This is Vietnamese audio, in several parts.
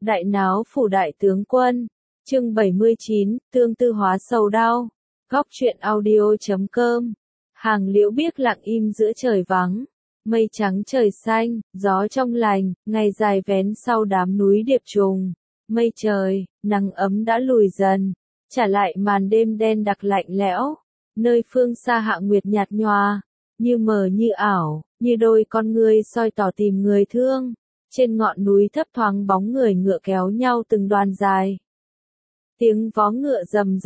Đại náo phủ đại tướng quân. Chương 79, tương tư hóa sầu đau. Góc truyện audio.com. Hàng liễu biếc lặng im giữa trời vắng. Mây trắng trời xanh, gió trong lành, ngày dài vén sau đám núi điệp trùng. Mây trời, nắng ấm đã lùi dần, trả lại màn đêm đen đặc lạnh lẽo. Nơi phương xa hạ nguyệt nhạt nhòa, như mờ như ảo, như đôi con ngươi soi tỏ tìm người thương. Trên ngọn núi thấp thoáng bóng người ngựa kéo nhau từng đoàn dài. Tiếng vó ngựa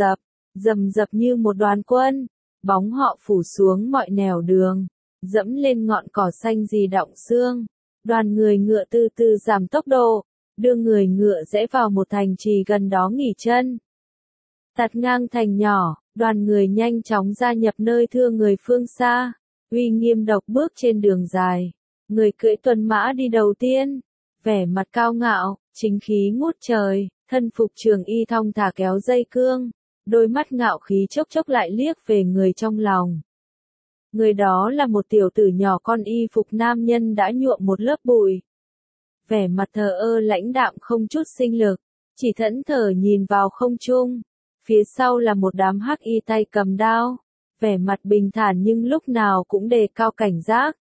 rầm rập như một đoàn quân, bóng họ phủ xuống mọi nẻo đường, dẫm lên ngọn cỏ xanh gì đọng sương. Đoàn người ngựa từ từ giảm tốc độ, đưa người ngựa rẽ vào một thành trì gần đó nghỉ chân. Tạt ngang thành nhỏ, đoàn người nhanh chóng gia nhập nơi thưa người phương xa, uy nghiêm độc bước trên đường dài. Người cưỡi tuần mã đi đầu tiên, vẻ mặt cao ngạo, chính khí ngút trời, thân phục trường y thong thả kéo dây cương, đôi mắt ngạo khí chốc chốc lại liếc về người trong lòng. Người đó là một tiểu tử nhỏ con y phục nam nhân đã nhuộm một lớp bụi. Vẻ mặt thờ ơ lãnh đạm không chút sinh lực, chỉ thẫn thờ nhìn vào không trung. Phía sau là một đám hắc y tay cầm đao, vẻ mặt bình thản nhưng lúc nào cũng đề cao cảnh giác.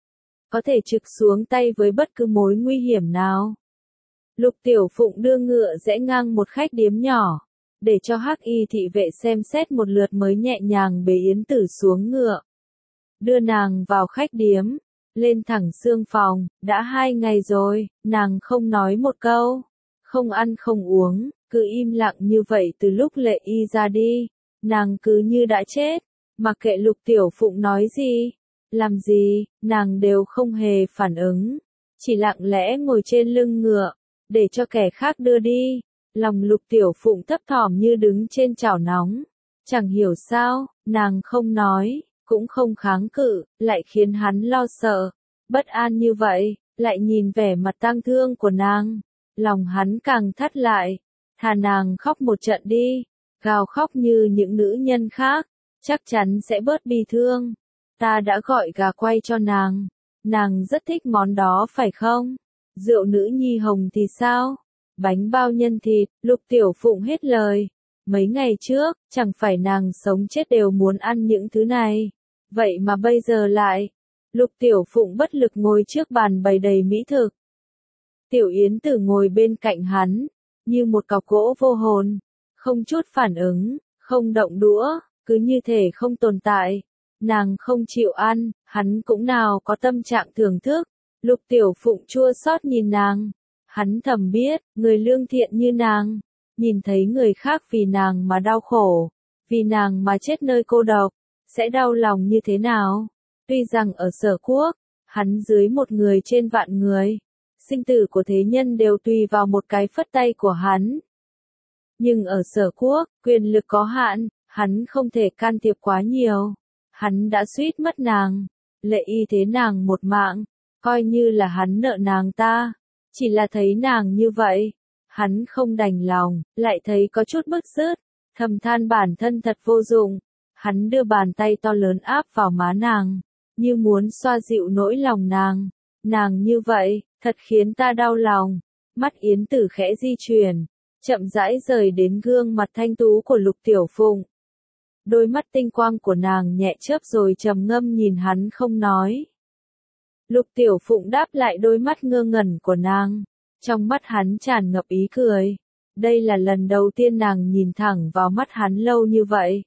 Có thể trực xuống tay với bất cứ mối nguy hiểm nào. Lục Tiểu Phụng đưa ngựa rẽ ngang một khách điếm nhỏ, để cho hắc y thị vệ xem xét một lượt mới nhẹ nhàng bế Yến Tử xuống ngựa. Đưa nàng vào khách điếm, lên thẳng xương phòng, đã 2 ngày rồi, nàng không nói một câu, không ăn không uống, cứ im lặng như vậy từ lúc Lệ Y ra đi, nàng cứ như đã chết, mặc kệ Lục Tiểu Phụng nói gì, làm gì, nàng đều không hề phản ứng, chỉ lặng lẽ ngồi trên lưng ngựa, để cho kẻ khác đưa đi. Lòng Lục Tiểu Phụng thấp thỏm như đứng trên chảo nóng, chẳng hiểu sao, nàng không nói, cũng không kháng cự, lại khiến hắn lo sợ, bất an như vậy, lại nhìn vẻ mặt tang thương của nàng, lòng hắn càng thắt lại, thà nàng khóc một trận đi, gào khóc như những nữ nhân khác, chắc chắn sẽ bớt bi thương. Ta đã gọi gà quay cho nàng rất thích món đó phải không? Rượu nữ nhi hồng thì sao? Bánh bao nhân thịt, Lục Tiểu Phụng hết lời. Mấy ngày trước, chẳng phải nàng sống chết đều muốn ăn những thứ này. Vậy mà bây giờ lại, Lục Tiểu Phụng bất lực ngồi trước bàn bày đầy mỹ thực. Tiểu Yến Tử ngồi bên cạnh hắn, như một cọc gỗ vô hồn, không chút phản ứng, không động đũa, cứ như thể không tồn tại. Nàng không chịu ăn, hắn cũng nào có tâm trạng thưởng thức. Lục Tiểu Phụng chua xót nhìn nàng. Hắn thầm biết, người lương thiện như nàng, nhìn thấy người khác vì nàng mà đau khổ, vì nàng mà chết nơi cô độc, sẽ đau lòng như thế nào. Tuy rằng ở Sở Quốc, hắn dưới một người trên vạn người, sinh tử của thế nhân đều tùy vào một cái phất tay của hắn. Nhưng ở Sở Quốc, quyền lực có hạn, hắn không thể can thiệp quá nhiều. Hắn đã suýt mất nàng, Lệ Y thế nàng một mạng, coi như là hắn nợ nàng ta. Chỉ là thấy nàng như vậy, hắn không đành lòng, lại thấy có chút bức rứt, thầm than bản thân thật vô dụng. Hắn đưa bàn tay to lớn áp vào má nàng, như muốn xoa dịu nỗi lòng nàng. Nàng như vậy, thật khiến ta đau lòng. Mắt Yến Tử khẽ di chuyển, chậm rãi rời đến gương mặt thanh tú của Lục Tiểu Phụng. Đôi mắt tinh quang của nàng nhẹ chớp rồi trầm ngâm nhìn hắn không nói. Lục Tiểu Phụng đáp lại đôi mắt ngơ ngẩn của nàng, trong mắt hắn tràn ngập ý cười. Đây là lần đầu tiên nàng nhìn thẳng vào mắt hắn lâu như vậy.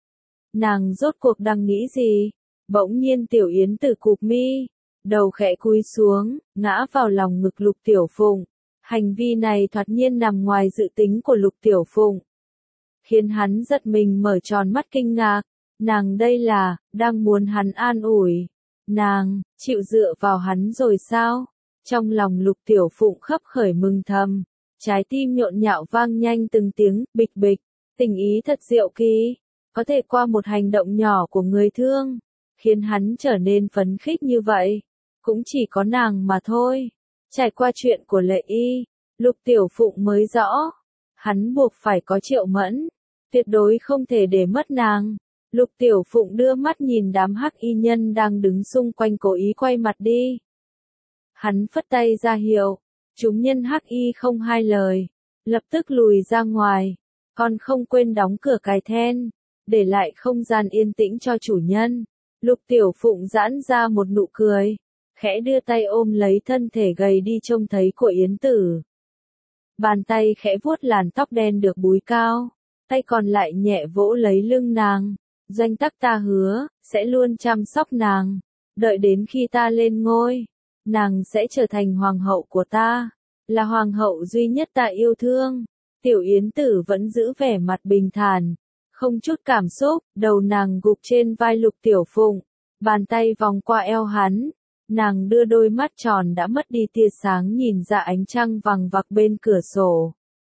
Nàng rốt cuộc đang nghĩ gì? Bỗng nhiên Tiểu Yến Tử cụp mi, đầu khẽ cúi xuống, ngã vào lòng ngực Lục Tiểu Phụng. Hành vi này thoạt nhiên nằm ngoài dự tính của Lục Tiểu Phụng, khiến hắn giật mình mở tròn mắt kinh ngạc. Nàng đây là, đang muốn hắn an ủi. Nàng, chịu dựa vào hắn rồi sao? Trong lòng Lục Tiểu Phụng khấp khởi mừng thầm, trái tim nhộn nhạo vang nhanh từng tiếng, bịch bịch, tình ý thật diệu kỳ, có thể qua một hành động nhỏ của người thương, khiến hắn trở nên phấn khích như vậy, cũng chỉ có nàng mà thôi. Trải qua chuyện của Lệ Y, Lục Tiểu Phụng mới rõ, hắn buộc phải có Triệu Mẫn, tuyệt đối không thể để mất nàng. Lục Tiểu Phụng đưa mắt nhìn đám hắc y nhân đang đứng xung quanh cố ý quay mặt đi. Hắn phất tay ra hiệu, Chúng nhân hắc y không hai lời, lập tức lùi ra ngoài, còn không quên đóng cửa cài then, để lại không gian yên tĩnh cho chủ nhân. Lục Tiểu Phụng giãn ra một nụ cười, khẽ đưa tay ôm lấy thân thể gầy đi trông thấy của Yến Tử. Bàn tay khẽ vuốt làn tóc đen được búi cao, tay còn lại nhẹ vỗ lấy lưng nàng. Doanh Tắc ta hứa, sẽ luôn chăm sóc nàng, đợi đến khi ta lên ngôi, nàng sẽ trở thành hoàng hậu của ta, là hoàng hậu duy nhất ta yêu thương. Tiểu Yến Tử vẫn giữ vẻ mặt bình thản, không chút cảm xúc, đầu nàng gục trên vai Lục Tiểu Phụng, bàn tay vòng qua eo hắn, nàng đưa đôi mắt tròn đã mất đi tia sáng nhìn ra ánh trăng vằng vặc bên cửa sổ.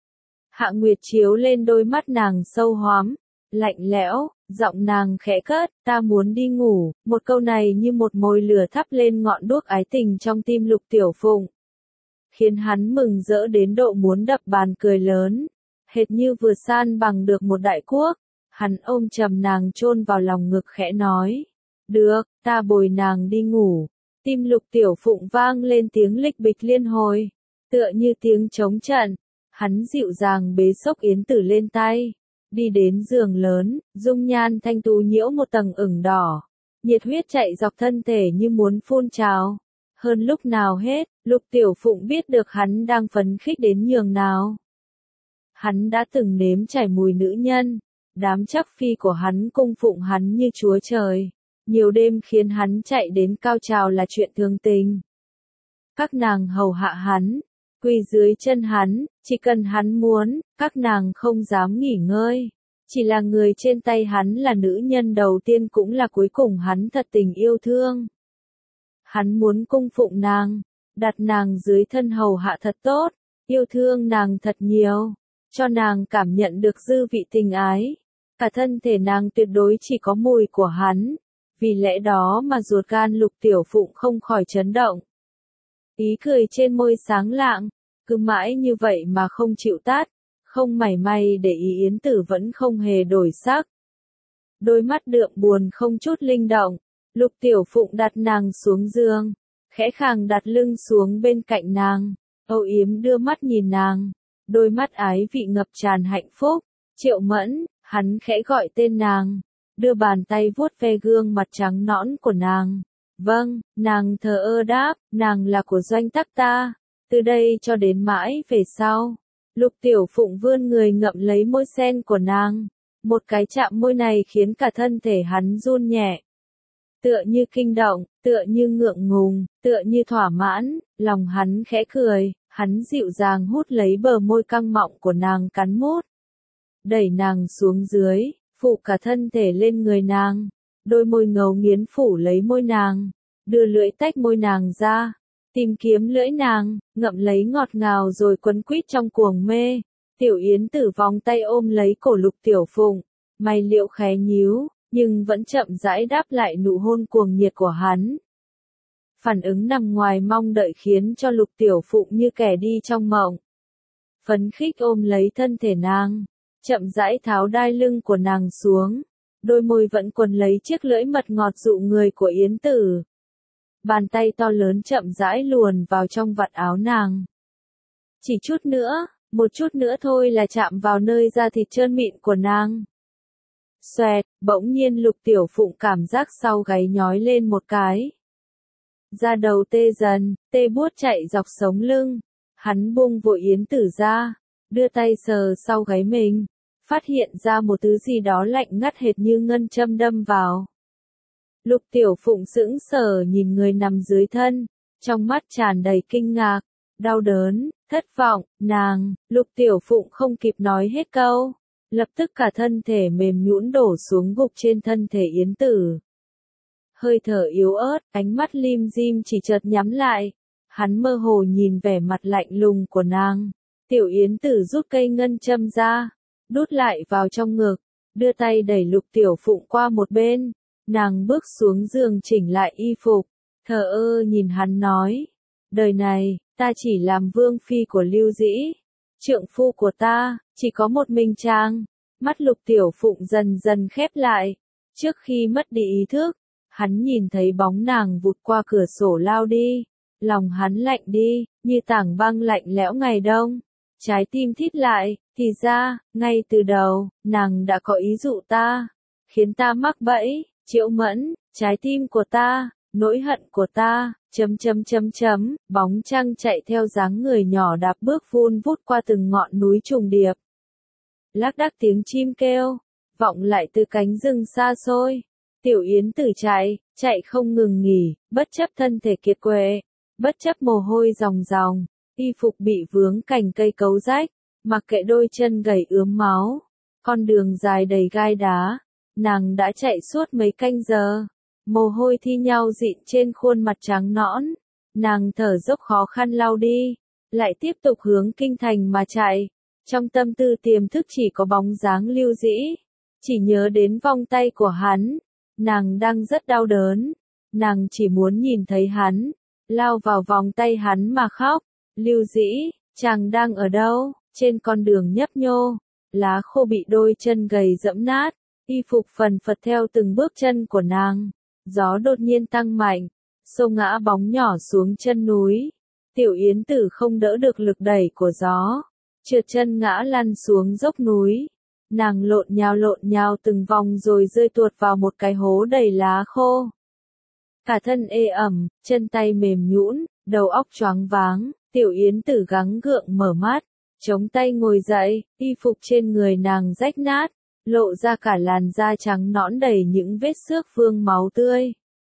Hạ Nguyệt chiếu lên đôi mắt nàng sâu hoắm, lạnh lẽo, giọng nàng khẽ cất, ta muốn đi ngủ, một câu này như một mồi lửa thắp lên ngọn đuốc ái tình trong tim Lục Tiểu Phụng, khiến hắn mừng rỡ đến độ muốn đập bàn cười lớn, hệt như vừa san bằng được một đại quốc. Hắn ôm chầm nàng chôn vào lòng ngực khẽ nói, được, ta bồi nàng đi ngủ. Tim Lục Tiểu Phụng vang lên tiếng lịch bịch liên hồi, tựa như tiếng trống trận. Hắn dịu dàng bế xốc Yến Tử lên tay, đi đến giường lớn, dung nhan thanh tú nhiễu một tầng ửng đỏ, nhiệt huyết chạy dọc thân thể như muốn phun trào. Hơn lúc nào hết, Lục Tiểu Phụng biết được hắn đang phấn khích đến nhường nào. Hắn đã từng nếm trải mùi nữ nhân, đám chắc phi của hắn cung phụng hắn như chúa trời, nhiều đêm khiến hắn chạy đến cao trào là chuyện thường tình. Các nàng hầu hạ hắn, quỳ dưới chân hắn, chỉ cần hắn muốn, các nàng không dám nghỉ ngơi. Chỉ là người trên tay hắn là nữ nhân đầu tiên cũng là cuối cùng hắn thật tình yêu thương. Hắn muốn cung phụng nàng, đặt nàng dưới thân hầu hạ thật tốt, yêu thương nàng thật nhiều, cho nàng cảm nhận được dư vị tình ái. Cả thân thể nàng tuyệt đối chỉ có mùi của hắn, vì lẽ đó mà ruột gan Lục Tiểu Phụng không khỏi chấn động. Ý cười trên môi sáng lạng, cứ mãi như vậy mà không chịu tắt, không mảy may để ý Yến Tử vẫn không hề đổi sắc. Đôi mắt đượm buồn không chút linh động, Lục Tiểu Phụng đặt nàng xuống giường, khẽ khàng đặt lưng xuống bên cạnh nàng, âu yếm đưa mắt nhìn nàng, đôi mắt ái vị ngập tràn hạnh phúc. Triệu Mẫn, hắn khẽ gọi tên nàng, đưa bàn tay vuốt ve gương mặt trắng nõn của nàng. Vâng, nàng thờ ơ đáp, nàng là của Doanh Tắc ta, từ đây cho đến mãi về sau. Lục Tiểu Phụng vươn người ngậm lấy môi sen của nàng, một cái chạm môi này khiến cả thân thể hắn run nhẹ. Tựa như kinh động, tựa như ngượng ngùng, tựa như thỏa mãn, lòng hắn khẽ cười, hắn dịu dàng hút lấy bờ môi căng mọng của nàng cắn mút. Đẩy nàng xuống dưới, phụ cả thân thể lên người nàng, đôi môi ngấu nghiến phủ lấy môi nàng, đưa lưỡi tách môi nàng ra, tìm kiếm lưỡi nàng, ngậm lấy ngọt ngào rồi quấn quýt trong cuồng mê. Tiểu Yến Tử vòng tay ôm lấy cổ Lục Tiểu Phụng, mày liễu khẽ nhíu, nhưng vẫn chậm rãi đáp lại nụ hôn cuồng nhiệt của hắn. Phản ứng nằm ngoài mong đợi khiến cho Lục Tiểu Phụng như kẻ đi trong mộng. Phấn khích ôm lấy thân thể nàng, chậm rãi tháo đai lưng của nàng xuống, đôi môi vẫn quấn lấy chiếc lưỡi mật ngọt dụ người của Yến Tử. Bàn tay to lớn chậm rãi luồn vào trong vạt áo nàng. Chỉ chút nữa, một chút nữa thôi là chạm vào nơi da thịt trơn mịn của nàng. Xoẹt, bỗng nhiên Lục Tiểu Phụng cảm giác sau gáy nhói lên một cái. Da đầu tê dần, tê buốt chạy dọc sống lưng. Hắn buông vội Yến Tử ra, đưa tay sờ sau gáy mình, phát hiện ra một thứ gì đó lạnh ngắt hệt như ngân châm đâm vào. Lục Tiểu Phụng sững sờ nhìn người nằm dưới thân, trong mắt tràn đầy kinh ngạc, đau đớn, thất vọng, nàng. Lục Tiểu Phụng không kịp nói hết câu, lập tức cả thân thể mềm nhũn đổ xuống gục trên thân thể Yến Tử. Hơi thở yếu ớt, ánh mắt lim dim chỉ chợt nhắm lại, hắn mơ hồ nhìn vẻ mặt lạnh lùng của nàng. Tiểu Yến Tử rút cây ngân châm ra, đút lại vào trong ngực, đưa tay đẩy Lục Tiểu Phụng qua một bên. Nàng bước xuống giường chỉnh lại y phục, thờ ơ nhìn hắn nói, đời này, ta chỉ làm vương phi của Lưu Dĩ, trượng phu của ta, chỉ có một mình chàng. Mắt Lục Tiểu Phụng dần dần khép lại, trước khi mất đi ý thức, hắn nhìn thấy bóng nàng vụt qua cửa sổ lao đi, Lòng hắn lạnh đi, như tảng băng lạnh lẽo ngày đông. Trái tim thít lại, thì ra, ngay từ đầu, nàng đã có ý dụ ta, khiến ta mắc bẫy. Triệu Mẫn, trái tim của ta, nỗi hận của ta, bóng trăng chạy theo dáng người nhỏ đạp bước vun vút qua từng ngọn núi trùng điệp. Lác đác tiếng chim kêu, vọng lại từ cánh rừng xa xôi. Tiểu Yến Tử chạy không ngừng nghỉ, bất chấp thân thể kiệt quệ, bất chấp mồ hôi ròng ròng, y phục bị vướng cành cây cấu rách, mặc kệ đôi chân gầy ướm máu, con đường dài đầy gai đá, nàng đã chạy suốt mấy canh giờ, mồ hôi thi nhau dịn trên khuôn mặt trắng nõn, nàng thở dốc khó khăn lau đi, lại tiếp tục hướng kinh thành mà chạy, trong tâm tư tiềm thức chỉ có bóng dáng Lưu Dĩ, chỉ nhớ đến vòng tay của hắn, nàng đang rất đau đớn, nàng chỉ muốn nhìn thấy hắn, lao vào vòng tay hắn mà khóc. Lưu Dĩ, chàng đang ở đâu? Trên con đường nhấp nhô, lá khô bị đôi chân gầy dẫm nát, y phục phần phật theo từng bước chân của nàng. Gió đột nhiên tăng mạnh, xô ngã bóng nhỏ xuống chân núi. Tiểu Yến Tử không đỡ được lực đẩy của gió, trượt chân ngã lăn xuống dốc núi. Nàng lộn nhào từng vòng rồi rơi tuột vào một cái hố đầy lá khô. Cả thân ê ẩm, chân tay mềm nhũn, đầu óc choáng váng. Tiểu Yến Tử gắng gượng mở mắt, chống tay ngồi dậy, y phục trên người nàng rách nát, lộ ra cả làn da trắng nõn đầy những vết xước vương máu tươi.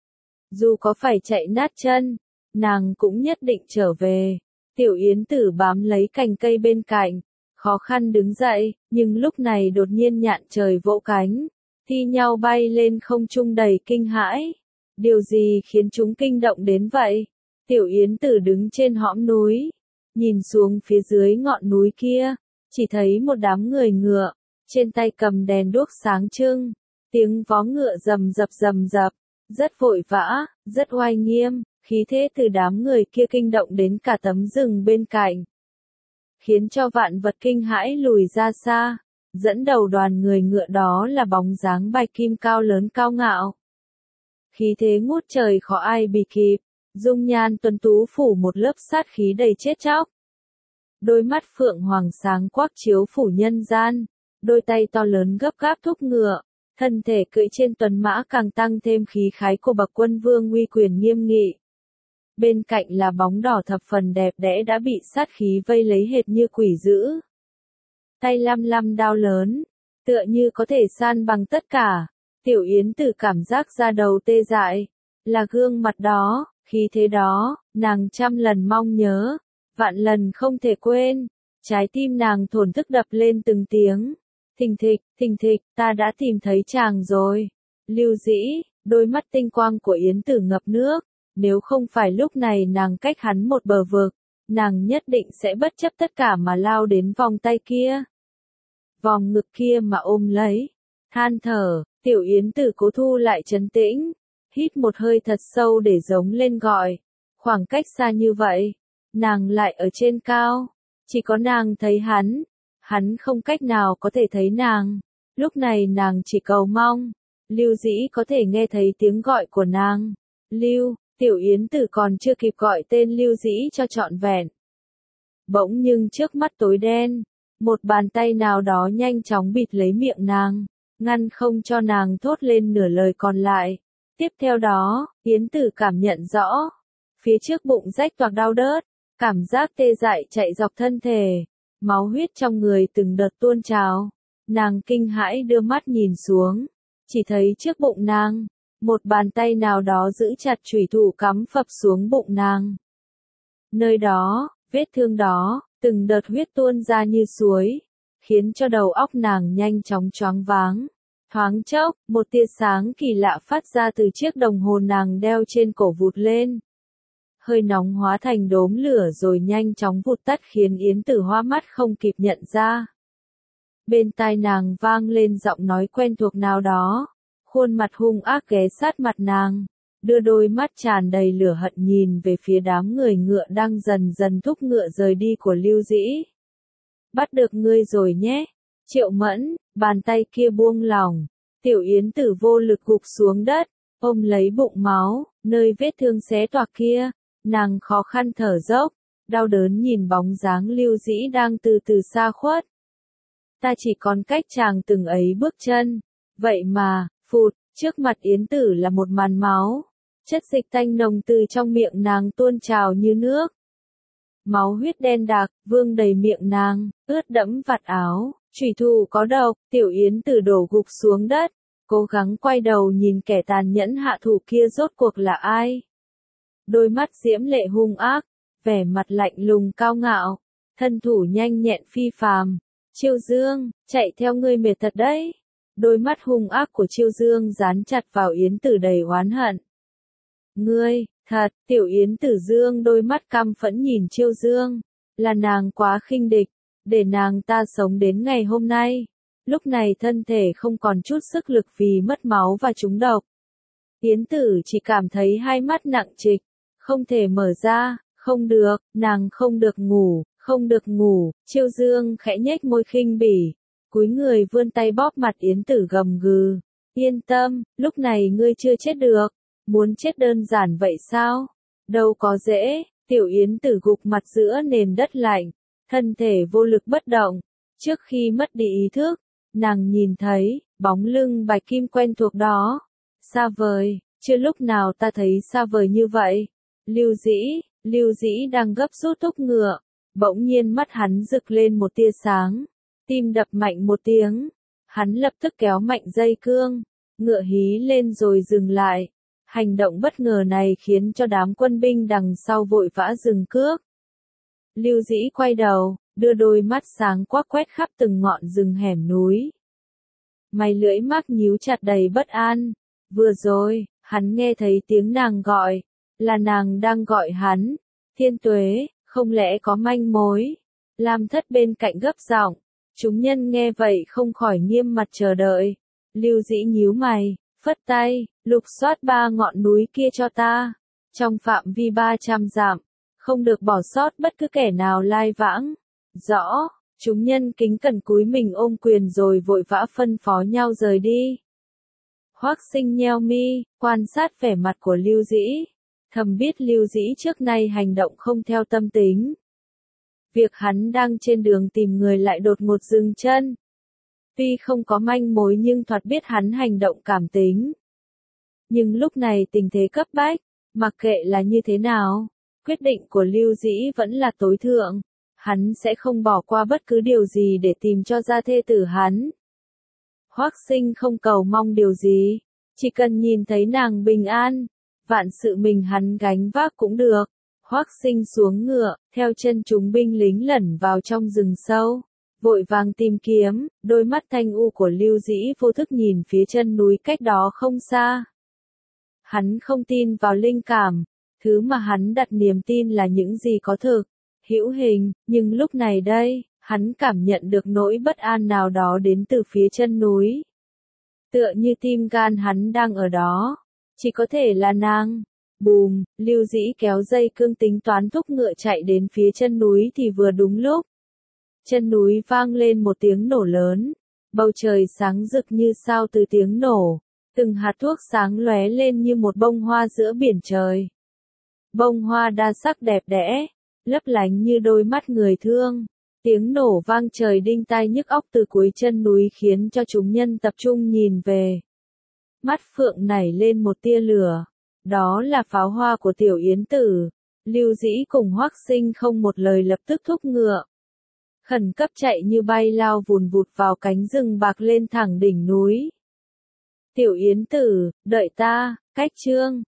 Dù có phải chạy nát chân, nàng cũng nhất định trở về. Tiểu Yến Tử bám lấy cành cây bên cạnh, khó khăn đứng dậy, nhưng lúc này đột nhiên nhạn trời vỗ cánh, thi nhau bay lên không trung đầy kinh hãi. Điều gì khiến chúng kinh động đến vậy? Tiểu Yến Tử đứng trên hõm núi, nhìn xuống phía dưới ngọn núi kia, chỉ thấy một đám người ngựa, trên tay cầm đèn đuốc sáng trưng, tiếng vó ngựa rầm rập, rất vội vã, rất oai nghiêm, khí thế từ đám người kia kinh động đến cả tấm rừng bên cạnh, khiến cho vạn vật kinh hãi lùi ra xa. Dẫn đầu đoàn người ngựa đó là bóng dáng Bạch Kim cao lớn cao ngạo. Khí thế ngút trời khó ai bì kịp. Dung nhan tuấn tú phủ một lớp sát khí đầy chết chóc. Đôi mắt phượng hoàng sáng quắc chiếu phủ nhân gian, đôi tay to lớn gấp gáp thúc ngựa, thân thể cưỡi trên tuấn mã càng tăng thêm khí khái của bậc quân vương uy quyền nghiêm nghị. Bên cạnh là bóng đỏ thập phần đẹp đẽ đã bị sát khí vây lấy hệt như quỷ dữ. Tay lăm đao lớn, tựa như có thể san bằng tất cả. Tiểu Yến Tử cảm giác da đầu tê dại, là gương mặt đó. Khi thế đó, nàng trăm lần mong nhớ, vạn lần không thể quên, trái tim nàng thổn thức đập lên từng tiếng, thình thịch, ta đã tìm thấy chàng rồi. Lưu Dĩ, đôi mắt tinh quang của Yến Tử ngập nước, nếu không phải lúc này nàng cách hắn một bờ vực, nàng nhất định sẽ bất chấp tất cả mà lao đến vòng tay kia. Vòng ngực kia mà ôm lấy, than thở, Tiểu Yến Tử cố thu lại trấn tĩnh. Hít một hơi thật sâu để giống lên gọi. Khoảng cách xa như vậy, nàng lại ở trên cao. Chỉ có nàng thấy hắn không cách nào có thể thấy nàng. Lúc này nàng chỉ cầu mong, Lưu Dĩ có thể nghe thấy tiếng gọi của nàng. Tiểu Yến Tử còn chưa kịp gọi tên Lưu Dĩ cho trọn vẹn. Bỗng nhưng trước mắt tối đen, một bàn tay nào đó nhanh chóng bịt lấy miệng nàng, ngăn không cho nàng thốt lên nửa lời còn lại. Tiếp theo đó, Yến Tử cảm nhận rõ, phía trước bụng rách toạc đau đớt, cảm giác tê dại chạy dọc thân thể, máu huyết trong người từng đợt tuôn trào. Nàng kinh hãi đưa mắt nhìn xuống, chỉ thấy trước bụng nàng, một bàn tay nào đó giữ chặt chủy thủ cắm phập xuống bụng nàng. Nơi đó, vết thương đó, từng đợt huyết tuôn ra như suối, khiến cho đầu óc nàng nhanh chóng choáng váng. Thoáng chốc, một tia sáng kỳ lạ phát ra từ chiếc đồng hồ nàng đeo trên cổ vụt lên. Hơi nóng hóa thành đốm lửa rồi nhanh chóng vụt tắt khiến Yến Tử hoa mắt không kịp nhận ra. Bên tai nàng vang lên giọng nói quen thuộc nào đó, khuôn mặt hung ác ghé sát mặt nàng, đưa đôi mắt tràn đầy lửa hận nhìn về phía đám người ngựa đang dần dần thúc ngựa rời đi của Lưu Dĩ. Bắt được ngươi rồi nhé, Triệu Mẫn. Bàn tay kia buông lỏng, Tiểu Yến Tử vô lực gục xuống đất, ôm lấy bụng máu, nơi vết thương xé toạc kia, Nàng khó khăn thở dốc, đau đớn nhìn bóng dáng Lưu Dĩ đang từ từ xa khuất. Ta chỉ còn cách chàng từng ấy bước chân. Vậy mà, phụt, trước mặt Yến Tử là một màn máu. Chất dịch tanh nồng từ trong miệng nàng tuôn trào như nước. Máu huyết đen đặc, vương đầy miệng nàng, ướt đẫm vạt áo. Chủy thủ có độc, Tiểu Yến Tử đổ gục xuống đất. Cố gắng quay đầu nhìn kẻ tàn nhẫn hạ thủ kia rốt cuộc là ai. Đôi mắt diễm lệ hung ác, vẻ mặt lạnh lùng cao ngạo, thân thủ nhanh nhẹn phi phàm. Chiêu Dương, chạy theo ngươi mệt thật đấy. Đôi mắt hung ác của Chiêu Dương dán chặt vào Yến Tử đầy oán hận. Ngươi, thật, Tiểu Yến Tử dương đôi mắt căm phẫn nhìn Chiêu Dương. Là nàng quá khinh địch, để nàng ta sống đến ngày hôm nay. Lúc này thân thể không còn chút sức lực vì mất máu và trúng độc. Yến Tử chỉ cảm thấy hai mắt nặng trịch, không thể mở ra, không được, nàng không được ngủ, không được ngủ. Chiêu Dương khẽ nhếch môi khinh bỉ, cúi người vươn tay bóp mặt Yến Tử gầm gừ. Yên tâm, lúc này ngươi chưa chết được. Muốn chết đơn giản vậy sao? Đâu có dễ. Tiểu Yến Tử gục mặt giữa nền đất lạnh, thân thể vô lực bất động. Trước khi mất đi ý thức, nàng nhìn thấy bóng lưng Bạch Kim quen thuộc đó. Xa vời, chưa lúc nào ta thấy xa vời như vậy. Lưu Dĩ đang gấp rút thúc ngựa, bỗng nhiên mắt hắn rực lên một tia sáng, tim đập mạnh một tiếng, hắn lập tức kéo mạnh dây cương, ngựa hí lên rồi dừng lại. Hành động bất ngờ này khiến cho đám quân binh đằng sau vội vã dừng cước. Lưu Dĩ quay đầu, đưa đôi mắt sáng quắc quét khắp từng ngọn rừng hẻm núi. Mày lưỡi mắt nhíu chặt đầy bất an. Vừa rồi, hắn nghe thấy tiếng nàng gọi, là nàng đang gọi hắn. Thiên Tuế, không lẽ có manh mối? Lam Thất bên cạnh gấp giọng. Chúng nhân nghe vậy không khỏi nghiêm mặt chờ đợi. Lưu Dĩ nhíu mày, phất tay, lục soát 3 ngọn núi kia cho ta. Trong phạm vi 300 dặm, không được bỏ sót bất cứ kẻ nào lai vãng. Rõ, chúng nhân kính cẩn cúi mình ôm quyền rồi vội vã phân phó nhau rời đi. Hoắc Sinh nheo mi, quan sát vẻ mặt của Lưu Dĩ. Thầm biết Lưu Dĩ trước nay hành động không theo tâm tính. Việc hắn đang trên đường tìm người lại đột ngột dừng chân. Tuy không có manh mối nhưng thoạt biết hắn hành động cảm tính. Nhưng lúc này tình thế cấp bách, mặc kệ là như thế nào, quyết định của Lưu Dĩ vẫn là tối thượng. Hắn sẽ không bỏ qua bất cứ điều gì để tìm cho ra thê tử hắn. Hoắc Sinh không cầu mong điều gì, chỉ cần nhìn thấy nàng bình an, vạn sự mình hắn gánh vác cũng được. Hoắc Sinh xuống ngựa, theo chân chúng binh lính lẩn vào trong rừng sâu, vội vàng tìm kiếm. Đôi mắt thanh u của Lưu Dĩ vô thức nhìn phía chân núi cách đó không xa. Hắn không tin vào linh cảm, thứ mà hắn đặt niềm tin là những gì có thực, hữu hình, nhưng lúc này đây, hắn cảm nhận được nỗi bất an nào đó đến từ phía chân núi. Tựa như tim gan hắn đang ở đó, chỉ có thể là nàng. Bùm, Lưu Dĩ kéo dây cương tính toán thúc ngựa chạy đến phía chân núi thì vừa đúng lúc. Chân núi vang lên một tiếng nổ lớn, bầu trời sáng rực như sao từ tiếng nổ, từng hạt thuốc sáng lóe lên như một bông hoa giữa biển trời. Bông hoa đa sắc đẹp đẽ, lấp lánh như đôi mắt người thương. Tiếng nổ vang trời đinh tai nhức óc từ cuối chân núi khiến cho chúng nhân tập trung nhìn về. Mắt Phượng nảy lên một tia lửa. Đó là pháo hoa của Tiểu Yến Tử. Lưu Dĩ cùng Hoắc Sinh không một lời lập tức thúc ngựa. Khẩn cấp chạy như bay lao vùn vụt vào cánh rừng bạc lên thẳng đỉnh núi. Tiểu Yến Tử, đợi ta, cách chương.